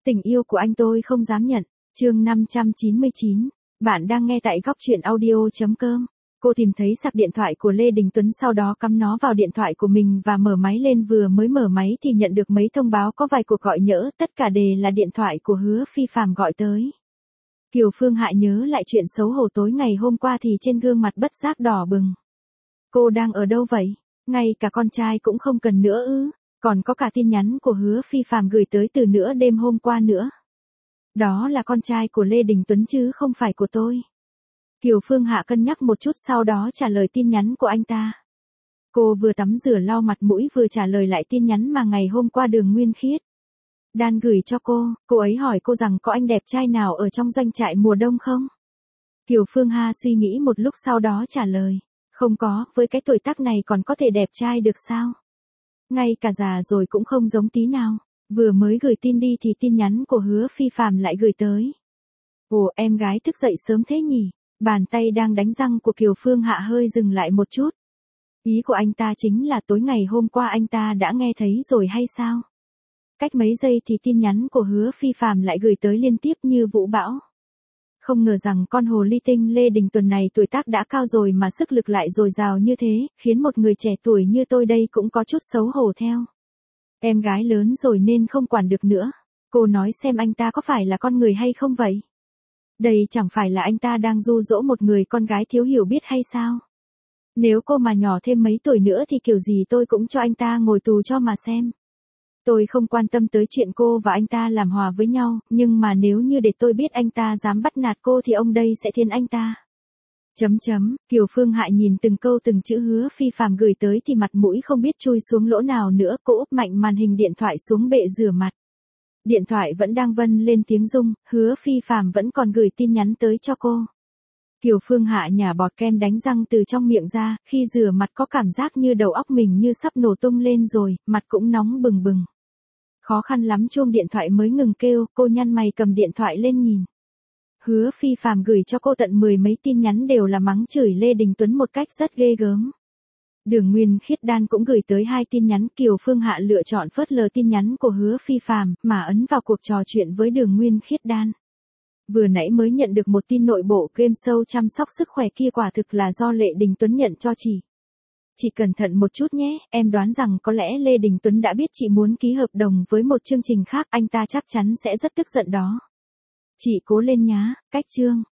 Tình yêu của anh tôi không dám nhận. Chương 599. Bạn đang nghe tại góc truyện audio.com. Cô tìm thấy sạc điện thoại của Lê Đình Tuấn, sau đó cắm nó vào điện thoại của mình và mở máy lên. Vừa mới mở máy thì nhận được mấy thông báo có vài cuộc gọi nhỡ, tất cả đều là điện thoại của Hứa Phi Phàm gọi tới. Kiều Phương Hạ nhớ lại chuyện xấu hổ tối ngày hôm qua thì trên gương mặt bất giác đỏ bừng. Cô đang ở đâu vậy? Ngay cả con trai cũng không cần nữa ư? Còn có cả tin nhắn của Hứa Phi Phàm gửi tới từ nửa đêm hôm qua nữa. Đó là con trai của Lê Đình Tuấn chứ không phải của tôi. Kiều Phương Hạ cân nhắc một chút sau đó trả lời tin nhắn của anh ta. Cô vừa tắm rửa lau mặt mũi vừa trả lời lại tin nhắn mà ngày hôm qua Đường Nguyên Khiết Đan gửi cho cô ấy hỏi cô rằng có anh đẹp trai nào ở trong doanh trại mùa đông không? Kiều Phương Hạ suy nghĩ một lúc sau đó trả lời, không có, với cái tuổi tác này còn có thể đẹp trai được sao? Ngay cả già rồi cũng không giống tí nào. Vừa mới gửi tin đi thì tin nhắn của Hứa Phi Phàm lại gửi tới. Ồ, em gái thức dậy sớm thế nhỉ? Bàn tay đang đánh răng của Kiều Phương Hạ hơi dừng lại một chút. Ý của anh ta chính là tối ngày hôm qua anh ta đã nghe thấy rồi hay sao? Cách mấy giây thì tin nhắn của Hứa Phi Phàm lại gửi tới liên tiếp như vũ bão. Không ngờ rằng con hồ ly tinh Lê Đình Tuấn này tuổi tác đã cao rồi mà sức lực lại dồi dào như thế, khiến một người trẻ tuổi như tôi đây cũng có chút xấu hổ theo. Em gái lớn rồi nên không quản được nữa. Cô nói xem anh ta có phải là con người hay không vậy? Đây chẳng phải là anh ta đang dụ dỗ một người con gái thiếu hiểu biết hay sao? Nếu cô mà nhỏ thêm mấy tuổi nữa thì kiểu gì tôi cũng cho anh ta ngồi tù cho mà xem. Tôi không quan tâm tới chuyện cô và anh ta làm hòa với nhau, nhưng mà nếu như để tôi biết anh ta dám bắt nạt cô thì ông đây sẽ thiên anh ta. Kiều Phương Hạ nhìn từng câu từng chữ Hứa Phi Phàm gửi tới thì mặt mũi không biết chui xuống lỗ nào nữa, cô úp mạnh màn hình điện thoại xuống bệ rửa mặt. Điện thoại vẫn đang vân lên tiếng rung, Hứa Phi Phàm vẫn còn gửi tin nhắn tới cho cô. Kiều Phương Hạ nhả bọt kem đánh răng từ trong miệng ra, khi rửa mặt có cảm giác như đầu óc mình như sắp nổ tung lên rồi, mặt cũng nóng bừng bừng. Khó khăn lắm chuông điện thoại mới ngừng kêu, cô nhăn mày cầm điện thoại lên nhìn. Hứa Phi Phàm gửi cho cô tận 10 mấy tin nhắn đều là mắng chửi Lê Đình Tuấn một cách rất ghê gớm. Đường Nguyên Khiết Đan cũng gửi tới 2 tin nhắn, Kiều Phương Hạ lựa chọn phớt lờ tin nhắn của Hứa Phi Phàm mà ấn vào cuộc trò chuyện với Đường Nguyên Khiết Đan. Vừa nãy mới nhận được một tin nội bộ game show chăm sóc sức khỏe kia quả thực là do Lê Đình Tuấn nhận cho chị. Chị cẩn thận một chút nhé, em đoán rằng có lẽ Lê Đình Tuấn đã biết chị muốn ký hợp đồng với một chương trình khác, anh ta chắc chắn sẽ rất tức giận đó. Chị cố lên nhá, cách chương.